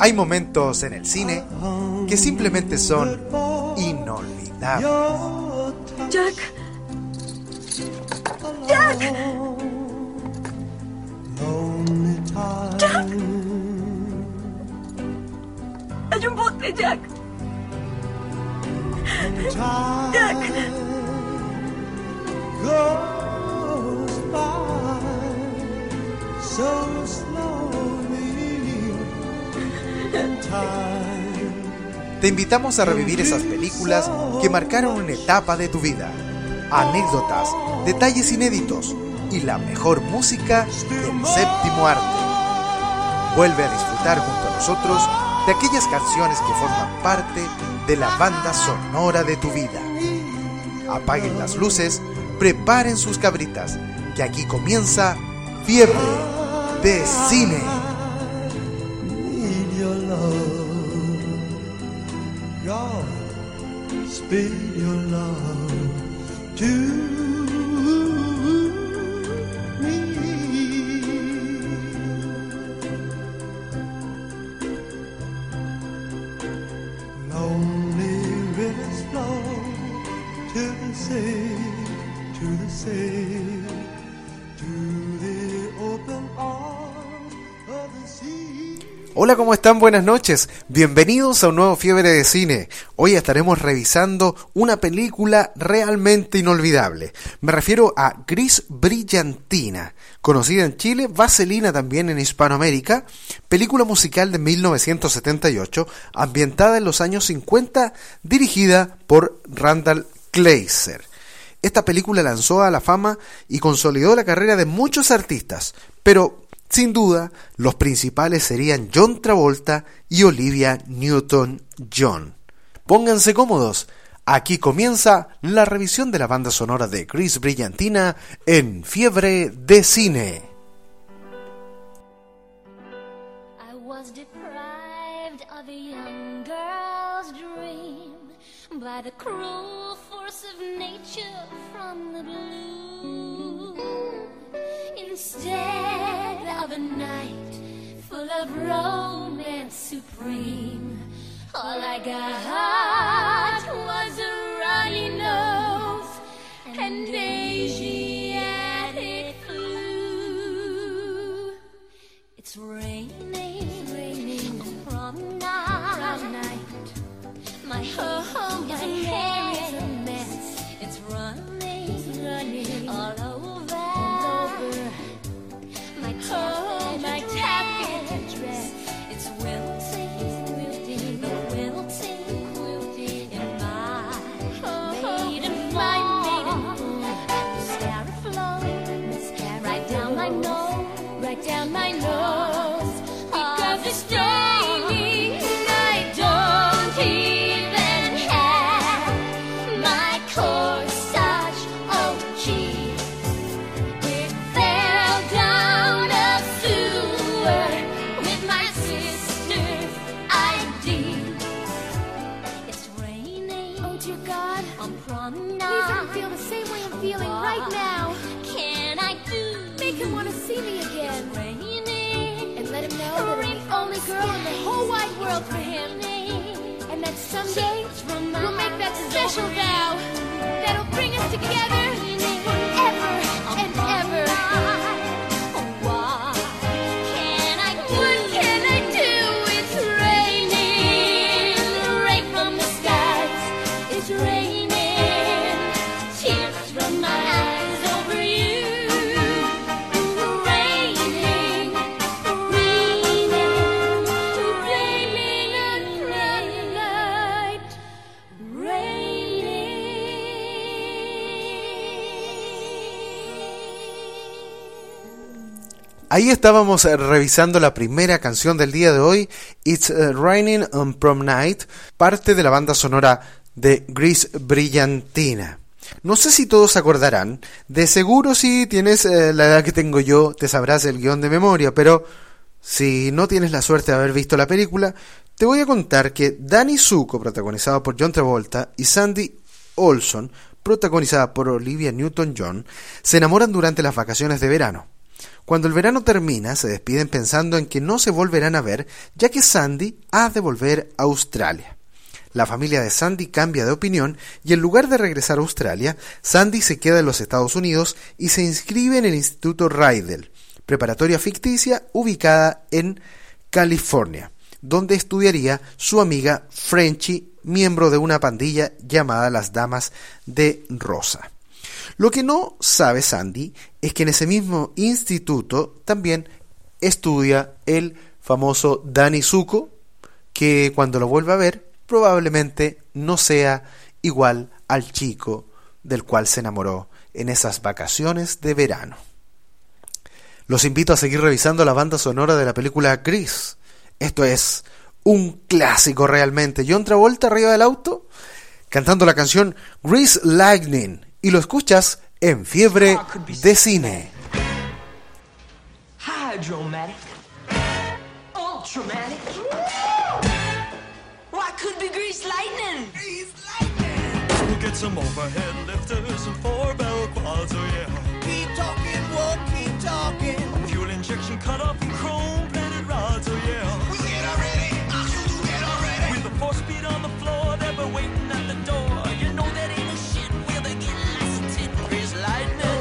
Hay momentos en el cine que simplemente son inolvidables. Jack. Jack. Jack. Hay un bote, Jack. Jack. Te invitamos a revivir esas películas que marcaron una etapa de tu vida, anécdotas, detalles inéditos y la mejor música del séptimo arte. Vuelve a disfrutar junto a nosotros de aquellas canciones que forman parte de la banda sonora de tu vida. Apaguen las luces, preparen sus cabritas, que aquí comienza Fiebre de Cine. Speak your love to me. Lonely rivers flow to the sea, to the sea, to the open arms of the sea. Hola, ¿cómo están? Buenas noches. Bienvenidos a un nuevo Fiebre de Cine. Hoy estaremos revisando una película realmente inolvidable. Me refiero a Gris Brillantina, conocida en Chile, Vaselina también en Hispanoamérica, película musical de 1978, ambientada en los años 50, dirigida por Randall Kleiser. Esta película lanzó a la fama y consolidó la carrera de muchos artistas, pero sin duda, los principales serían John Travolta y Olivia Newton-John. Pónganse cómodos, aquí comienza la revisión de la banda sonora de Gris Brillantina en Fiebre de Cine. I was deprived of a young girl's dream by the cruel force of nature from the blue. Instead of a night full of romance supreme, all I got was a runny nose and Asiatic flu. It's raining from night. My home is a mess. It's running all over. My taffeta dress, it's wilting in my maiden form. Mascara flows right down my nose, because it's raining. I don't even have my corsage. Oh gee, it fell down a sewer with my sister's ID. It's raining. Oh dear God, on prom please night. let him feel the same way I'm feeling right now. Can I do? Make him want to see me again. It's raining. And let him know that I'm the only girl in the whole wide world for him. And that someday we'll make that special vow that'll bring us together forever and ever. What can I do? It's raining. Rain from the skies. It's raining. Tears from my eyes over you. Raining at night. Ahí estábamos revisando la primera canción del día de hoy, It's Raining on Prom Night, parte de la banda sonora de Gris Brillantina. No sé si todos se acordarán, de seguro si tienes la edad que tengo yo, te sabrás el guión de memoria, pero si no tienes la suerte de haber visto la película, te voy a contar que Danny Zuko, protagonizado por John Travolta, y Sandy Olson, protagonizada por Olivia Newton-John, se enamoran durante las vacaciones de verano. Cuando el verano termina, se despiden pensando en que no se volverán a ver, ya que Sandy ha de volver a Australia. La familia de Sandy cambia de opinión y en lugar de regresar a Australia, Sandy se queda en los Estados Unidos y se inscribe en el Instituto Rydell, preparatoria ficticia ubicada en California, donde estudiaría su amiga Frenchie, miembro de una pandilla llamada las Damas de Rosa. Lo que no sabe Sandy es que en ese mismo instituto también estudia el famoso Danny Zuko, que cuando lo vuelva a ver probablemente no sea igual al chico del cual se enamoró en esas vacaciones de verano. Los invito a seguir revisando la banda sonora de la película Grease. Esto es un clásico realmente. John Travolta arriba del auto cantando la canción Grease Lightning. Y lo escuchas en Fiebre de Cine. Hydromatic. Ultramatic. Why could be grease lightning? Grease lightning. We'll get some overhead lifters and 4-barrel quads, oh yeah. Keep talking, won't keep talking. Fuel injection cut off and chrome-plated rods, oh yeah. We get already, get already. With a 4-speed on the floor, they were waiting at the door. You know that ain't no shit where they get licensed. Grease lightning.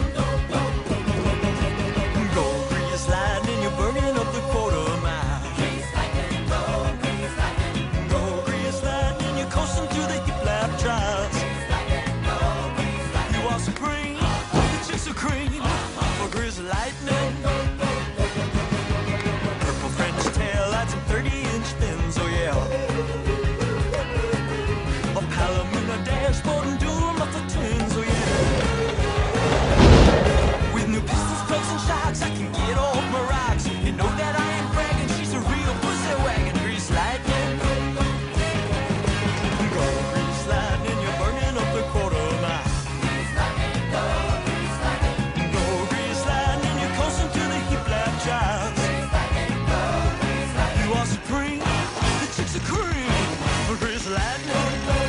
Go grease lightning, you're burning up the quarter mile. Grease lightning, go, grease lightning. Go grease lightning, you're coasting through the hip lap trials. Grease lightning, go, grease lightning. You are supreme, the chicks are cream for grease lightning. Purple French tail lights and 30-inch fins, oh yeah. A Palomino dashboard and dual muffler twins, oh yeah. With new pistols, plugs, and shocks, I can get off my rocks. You know that I ain't bragging, she's a real pussy wagon. Grease lightning. Go grease lightning, you're burning up the quarter mile. Grease lightning, go, grease lightning. Go grease lightning, you're coasting through the hip lap trials. Grease lightning, go, grease lightning. You are supreme, the chicks are cream for grease lightning.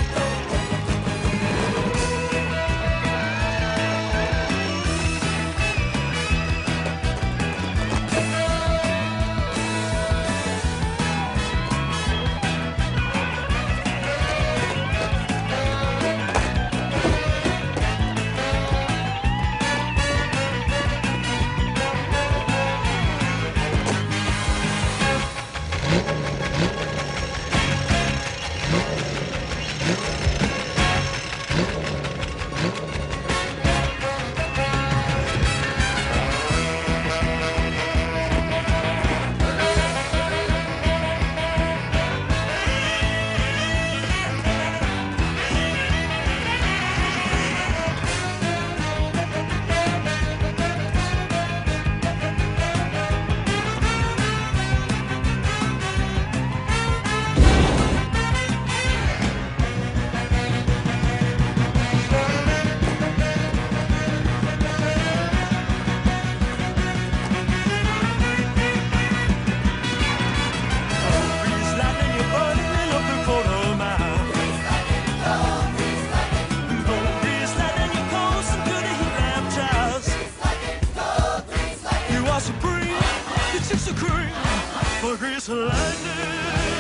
Grease lightning, you're burning up the quarter mile. Grease lightning, go, grease lightning. Go grease lightning, you're coasting through the heat lamp trials. Grease lightning, go, grease lightning. You are supreme, the chicks are cream for grease lightning.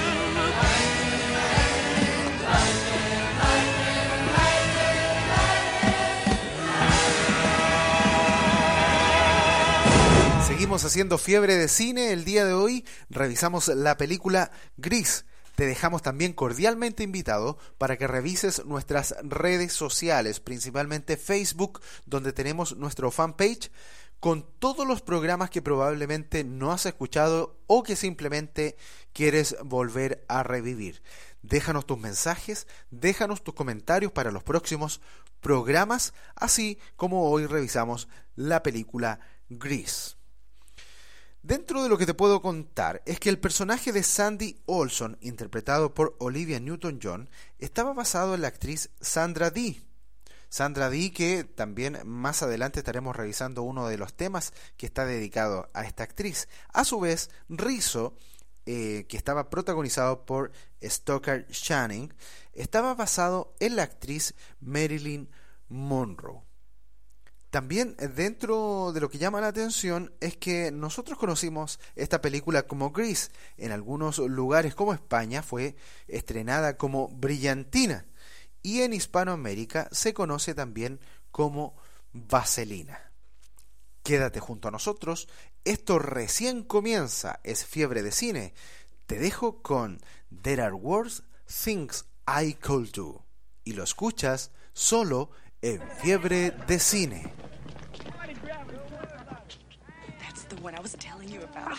Seguimos haciendo Fiebre de Cine. El día de hoy revisamos la película Grease. Te dejamos también cordialmente invitado para que revises nuestras redes sociales, principalmente Facebook, donde tenemos nuestro fanpage con todos los programas que probablemente no has escuchado o que simplemente quieres volver a revivir. Déjanos tus mensajes, déjanos tus comentarios para los próximos programas, así como hoy revisamos la película Grease. Dentro de lo que te puedo contar es que el personaje de Sandy Olson, interpretado por Olivia Newton-John, estaba basado en la actriz Sandra Dee. Sandra Dee, que también más adelante estaremos revisando uno de los temas que está dedicado a esta actriz. A su vez, Rizzo, que estaba protagonizado por Stockard Channing, estaba basado en la actriz Marilyn Monroe. También dentro de lo que llama la atención es que nosotros conocimos esta película como Grease. En algunos lugares como España fue estrenada como Brillantina y en Hispanoamérica se conoce también como Vaselina. Quédate junto a nosotros, esto recién comienza, es Fiebre de Cine. Te dejo con There Are Worse Things I Could Do y lo escuchas solo en Fiebre de Cine. That's the one I was telling you about.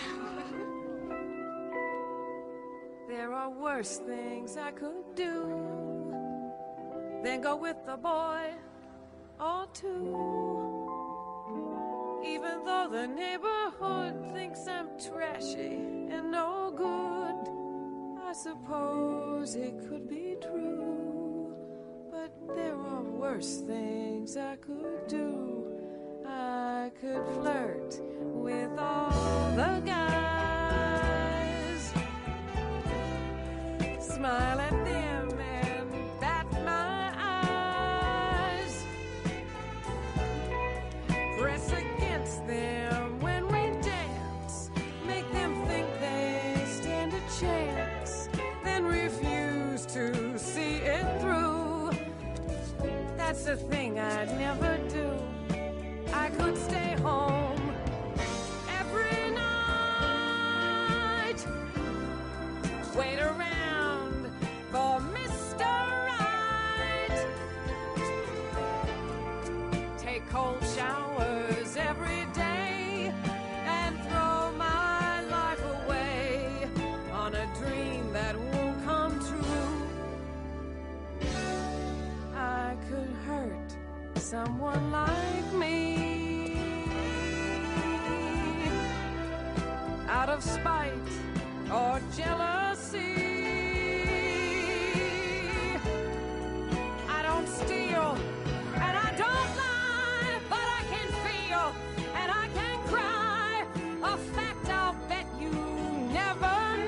There are worse things I could do than go with a boy or two. Even though the neighborhood thinks I'm trashy and no good, I suppose it could be true. But there are worse things I could do. I could flirt with all the guys, smile at them and bat my eyes, press against them when we dance, make them think they stand a chance, then refuse to see it through. That's the thing I'd never do. I could stay home every night, wait around for Mr. Right, take cold showers every day, and throw my life away on a dream that won't come true. I could hurt someone like me out of spite or jealousy. I don't steal and I don't lie, but I can feel and I can cry, a fact I'll bet you never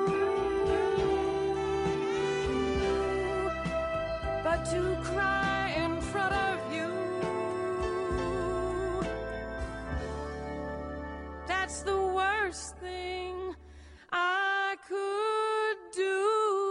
knew. But to cry in front of you, that's the worst thing I could do.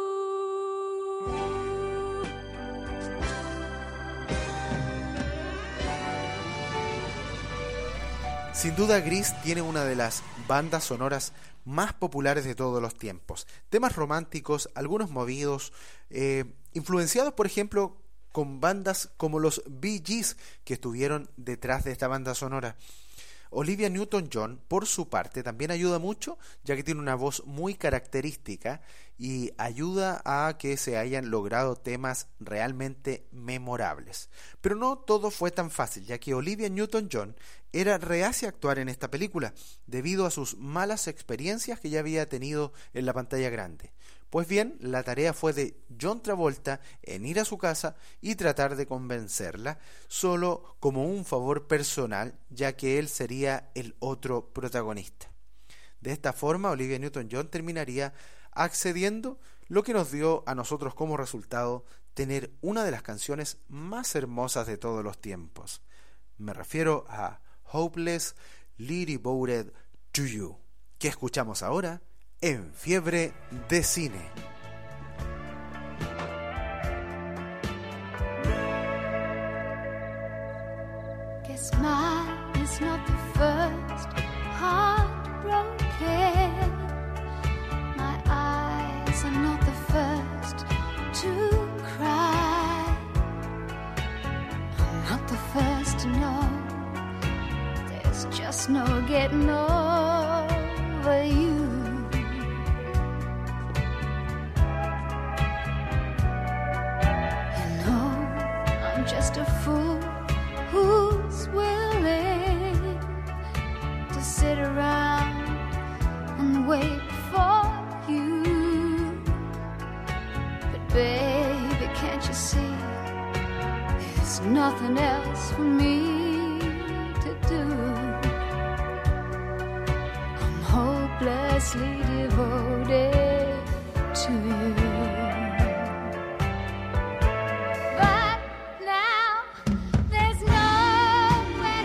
Sin duda, Grease tiene una de las bandas sonoras más populares de todos los tiempos. Temas románticos, algunos movidos, influenciados, por ejemplo, con bandas como los Bee Gees, que estuvieron detrás de esta banda sonora. Olivia Newton-John, por su parte, también ayuda mucho, ya que tiene una voz muy característica y ayuda a que se hayan logrado temas realmente memorables. Pero no todo fue tan fácil, ya que Olivia Newton-John era reacia a actuar en esta película, debido a sus malas experiencias que ya había tenido en la pantalla grande. Pues bien, la tarea fue de John Travolta en ir a su casa y tratar de convencerla, solo como un favor personal, ya que él sería el otro protagonista. De esta forma, Olivia Newton-John terminaría accediendo, lo que nos dio a nosotros como resultado tener una de las canciones más hermosas de todos los tiempos. Me refiero a Hopelessly Devoted to You, que escuchamos ahora en Fiebre de Cine. Guess mine is not the first heartbroken. My eyes are not the first to cry. I'm not the first to know. There's just no getting over you. Just a fool who's willing to sit around and wait for you. But baby, can't you see there's nothing else for me to do? I'm hopelessly devoted to you. But now there's nowhere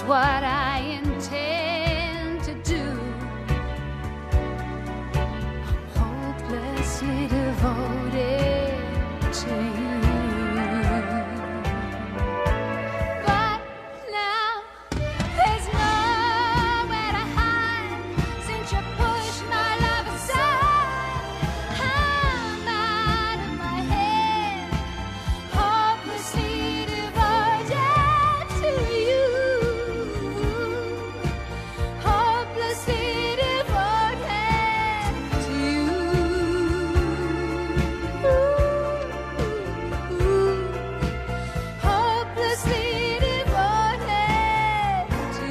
is what I intend to do. I'm hopelessly devoted to you. But now there's nowhere to hide since you pushed my love aside. I'm out of my head, hopelessly devoted to you. Hopelessly devoted to you. Hopelessly devoted to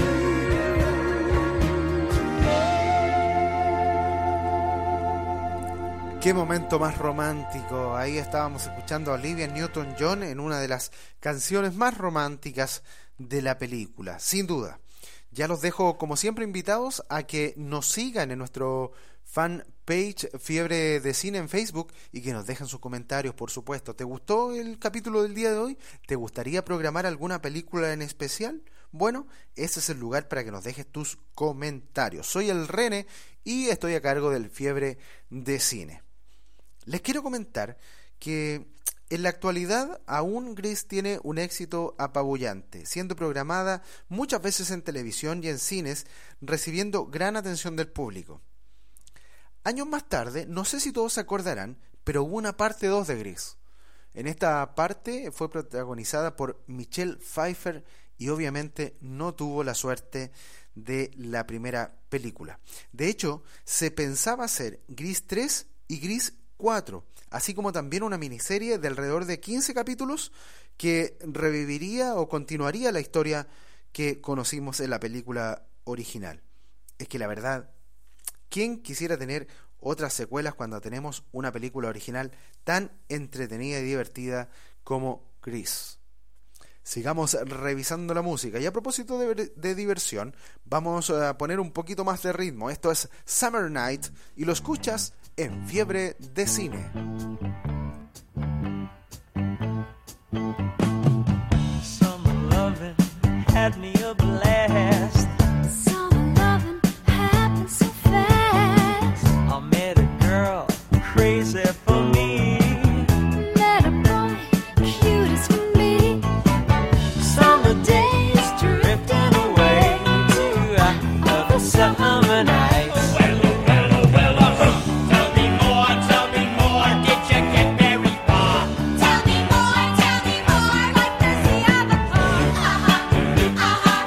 you. Qué momento más romántico. Ahí estábamos escuchando a Olivia Newton-John en una de las canciones más románticas de la película, sin duda. Ya los dejo como siempre invitados a que nos sigan en nuestro fanpage Fiebre de Cine en Facebook y que nos dejen sus comentarios, por supuesto. ¿Te gustó el capítulo del día de hoy? ¿Te gustaría programar alguna película en especial? Bueno, ese es el lugar para que nos dejes tus comentarios. Soy el Rene y estoy a cargo del Fiebre de Cine. Les quiero comentar que en la actualidad aún Grease tiene un éxito apabullante, siendo programada muchas veces en televisión y en cines, recibiendo gran atención del público. Años más tarde, no sé si todos se acordarán, pero hubo una parte 2 de Grease. En esta parte fue protagonizada por Michelle Pfeiffer y obviamente no tuvo la suerte de la primera película. De hecho, se pensaba hacer Grease 3 y Grease 4, así como también una miniserie de alrededor de 15 capítulos que reviviría o continuaría la historia que conocimos en la película original. Es que la verdad, ¿quién quisiera tener otras secuelas cuando tenemos una película original tan entretenida y divertida como Grease? Sigamos revisando la música. Y a propósito de diversión, vamos a poner un poquito más de ritmo. Esto es Summer Night y lo escuchas en Fiebre de Cine. Summer loving had me a blast. Summer loving happened so fast. I met a girl crazy for me. Met a boy cute as can be. Summer days drifting away to another summer night. Tell me more, like does he have a car?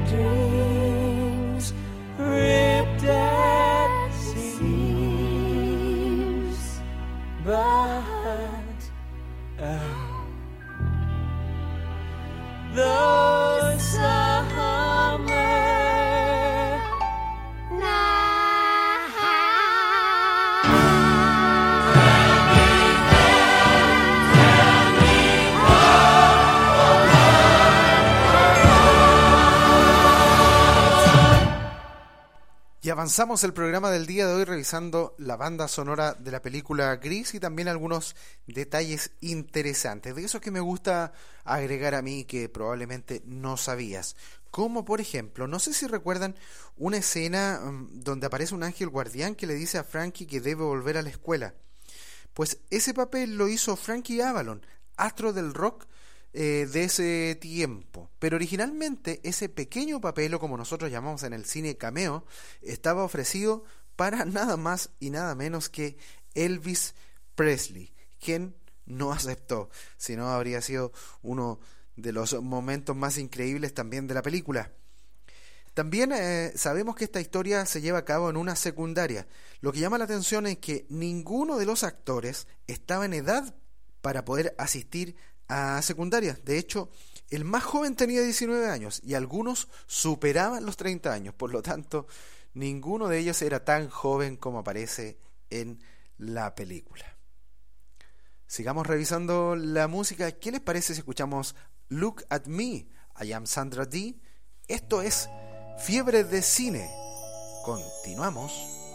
dreams ripped at seams, but the summer Y avanzamos el programa del día de hoy revisando la banda sonora de la película Gris y también algunos detalles interesantes, de esos que me gusta agregar a mí que probablemente no sabías. Como por ejemplo, no sé si recuerdan una escena donde aparece un ángel guardián que le dice a Frankie que debe volver a la escuela. Pues ese papel lo hizo Frankie Avalon, astro del rock de ese tiempo, pero originalmente ese pequeño papel, o como nosotros llamamos en el cine cameo, estaba ofrecido para nada más y nada menos que Elvis Presley, quien no aceptó, si no habría sido uno de los momentos más increíbles también de la película. También sabemos que esta historia se lleva a cabo en una secundaria. Lo que llama la atención es que ninguno de los actores estaba en edad para poder asistir a secundaria. De hecho, el más joven tenía 19 años y algunos superaban los 30 años. Por lo tanto, ninguno de ellos era tan joven como aparece en la película. Sigamos revisando la música. ¿Qué les parece si escuchamos Look at Me? I am Sandra Dee. Esto es Fiebre de Cine. Continuamos.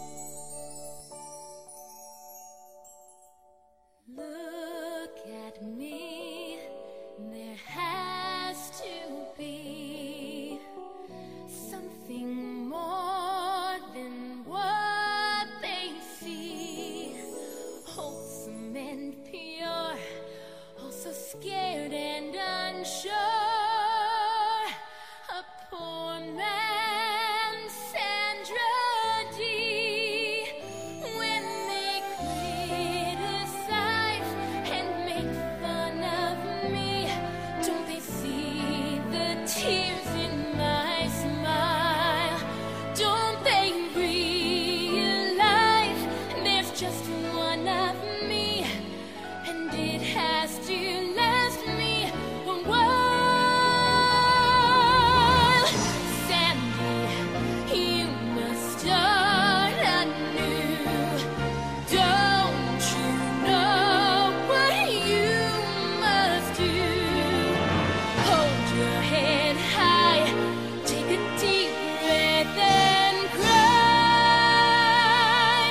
Look at me. There has to be something more than what they see. Wholesome and pure, also scared and unsure. A poor man, Sandra Dee. When they criticize and make fun of me, don't they see the tears in my smile? Don't they realize there's just one of me, and it has to last me a while? Sandy, you must start anew. Don't you know what you must do? Hold your head high, take a deep breath and cry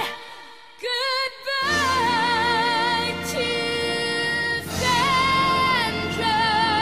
goodbye to Sandra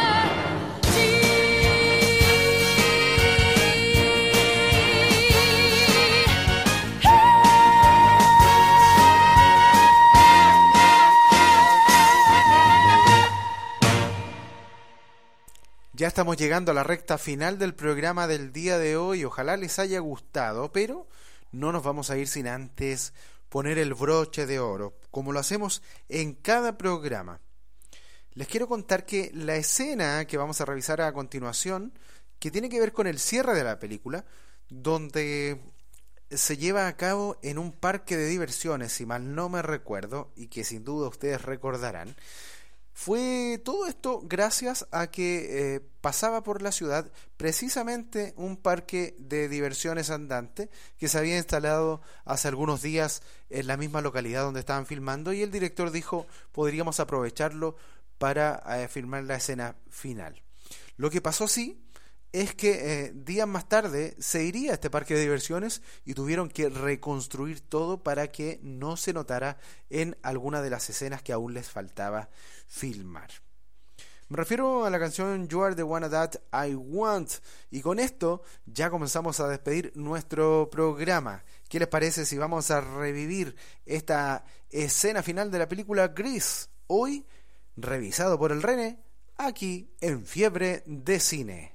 Ya estamos llegando a la recta final del programa del día de hoy. Ojalá les haya gustado, pero no nos vamos a ir sin antes poner el broche de oro, como lo hacemos en cada programa. Les quiero contar que la escena que vamos a revisar a continuación, que tiene que ver con el cierre de la película, donde se lleva a cabo en un parque de diversiones, si mal no me recuerdo, y que sin duda ustedes recordarán. Fue todo esto gracias a que pasaba por la ciudad precisamente un parque de diversiones andante que se había instalado hace algunos días en la misma localidad donde estaban filmando, y el director dijo podríamos aprovecharlo para filmar la escena final. Lo que pasó sí es que días más tarde se iría a este parque de diversiones y tuvieron que reconstruir todo para que no se notara en alguna de las escenas que aún les faltaba filmar. Me refiero a la canción You Are the One That I Want, y con esto ya comenzamos a despedir nuestro programa. ¿Qué les parece si vamos a revivir esta escena final de la película Gris? Hoy revisado por el René, aquí en Fiebre de Cine.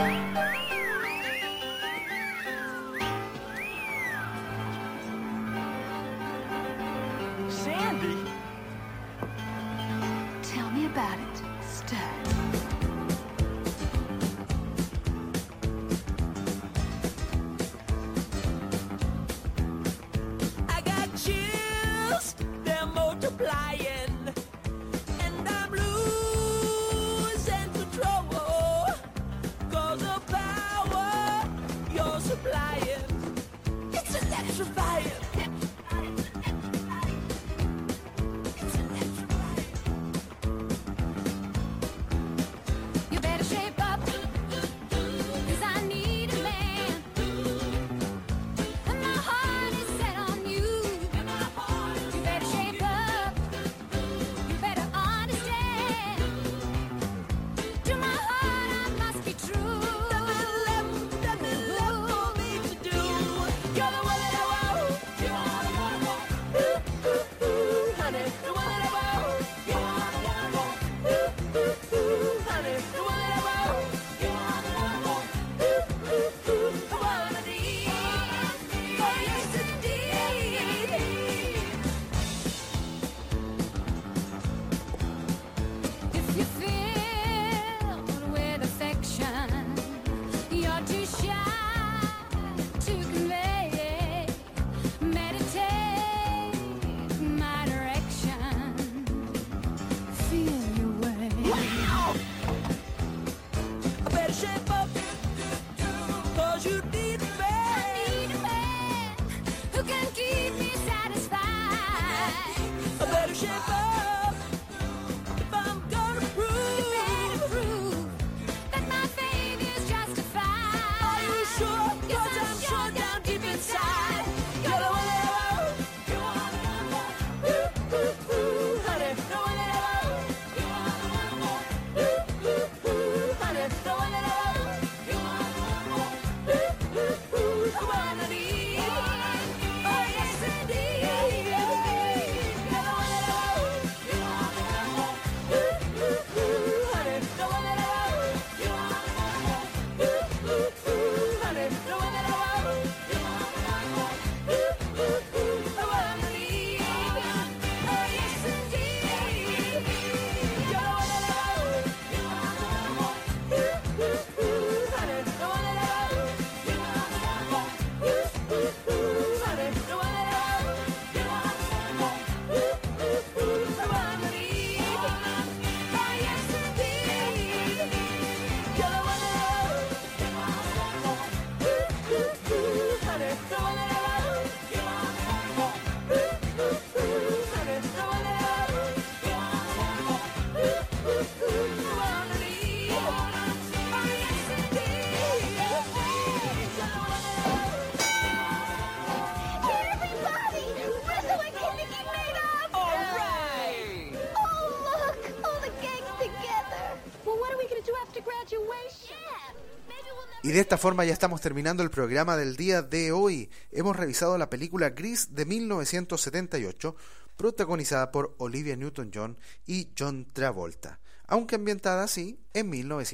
Sandy! Tell me about it, Stud. electrifying. You better shape up, 'cause I need a man. And my heart is set on you. You better shape up, you better understand. To my heart I must be true. Nothing left for me to do. You're the one that I want. You're the one I want. Ooh, ooh, ooh, honey, the one that I want. You're the one I want. Ooh, ooh, ooh, honey, the one that I want. You're the one I want. Ooh, ooh, ooh, the one I need. Oh yes indeed. If you filled with affection, you're too shy to convey. Meditate my direction. Feel your way. I better shape up, 'cause you need a man. I need a man who can keep me satisfied. I better shape up if I'm gonna You prove. better prove that my faith is justified. Are you sure? Yes, 'Cause I'm sure down deep inside. You're the one that I want. You're the one that I want. Ooh, ooh, ooh, honey, the one that I want. You're the one I want. Ooh, ooh, ooh, honey, the one that I want. You're the one I want. Ooh, ooh, ooh, the one I need. Oh yes indeed. You're the one that I want. You're the one I want. Ooh, ooh, ooh, honey, the one that I want. You're the one I want. Ooh, ooh, ooh, honey, the one that I want. You're the one I want. Ooh, ooh, ooh, the one I need. Oh yes indeed. You're the one that I want. You're the one I want. Ooh, ooh, ooh, honey, the one that I want. You're the one I want. Ooh, ooh, ooh, honey, the one that I want. You're the one I want. Ooh, ooh, ooh, the one I need. Oh yes indeed. You're the one that I want. You're the one I want. Ooh, ooh, ooh, honey, the one that I want. You're the one I want. Ooh, ooh, ooh, honey, the one that I want. You're the one I want. Ooh, ooh, ooh, the one I need. Oh yes indeed. You're the one that I want. Everybody! Rizzo and Kinnicky made up! All right. Oh, look! All the gang's together! Well, what are we gonna do after graduation? Yeah, maybe we'll never... Y de esta forma ya estamos terminando el programa del día de hoy. Hemos revisado la película Grease de 1978, protagonizada por Olivia Newton-John y John Travolta, aunque ambientada así en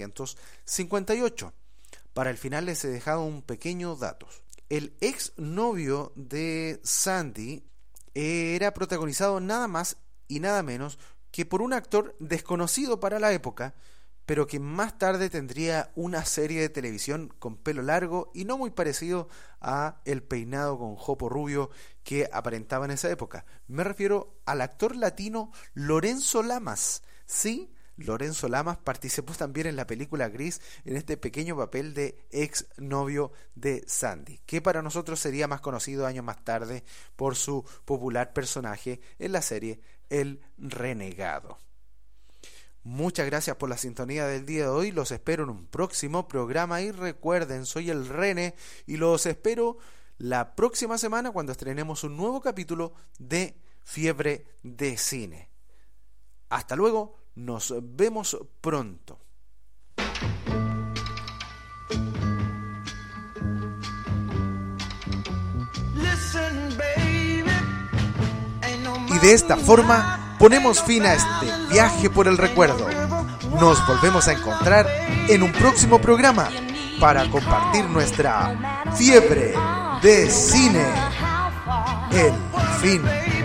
1958. Para el final les he dejado un pequeño dato. El ex novio de Sandy era protagonizado nada más y nada menos que por un actor desconocido para la época, pero que más tarde tendría una serie de televisión con pelo largo y no muy parecido a el peinado con jopo rubio que aparentaba en esa época. Me refiero al actor latino Lorenzo Lamas. Sí, Lorenzo Lamas participó también en la película Grease en este pequeño papel de ex novio de Sandy, que para nosotros sería más conocido años más tarde por su popular personaje en la serie El Renegado. Muchas gracias por la sintonía del día de hoy. Los espero en un próximo programa y recuerden, soy el Rene y los espero la próxima semana cuando estrenemos un nuevo capítulo de Fiebre de Cine. Hasta luego, nos vemos pronto. Y de esta forma ponemos fin a este viaje por el recuerdo. Nos volvemos a encontrar en un próximo programa para compartir nuestra fiebre de cine. El fin.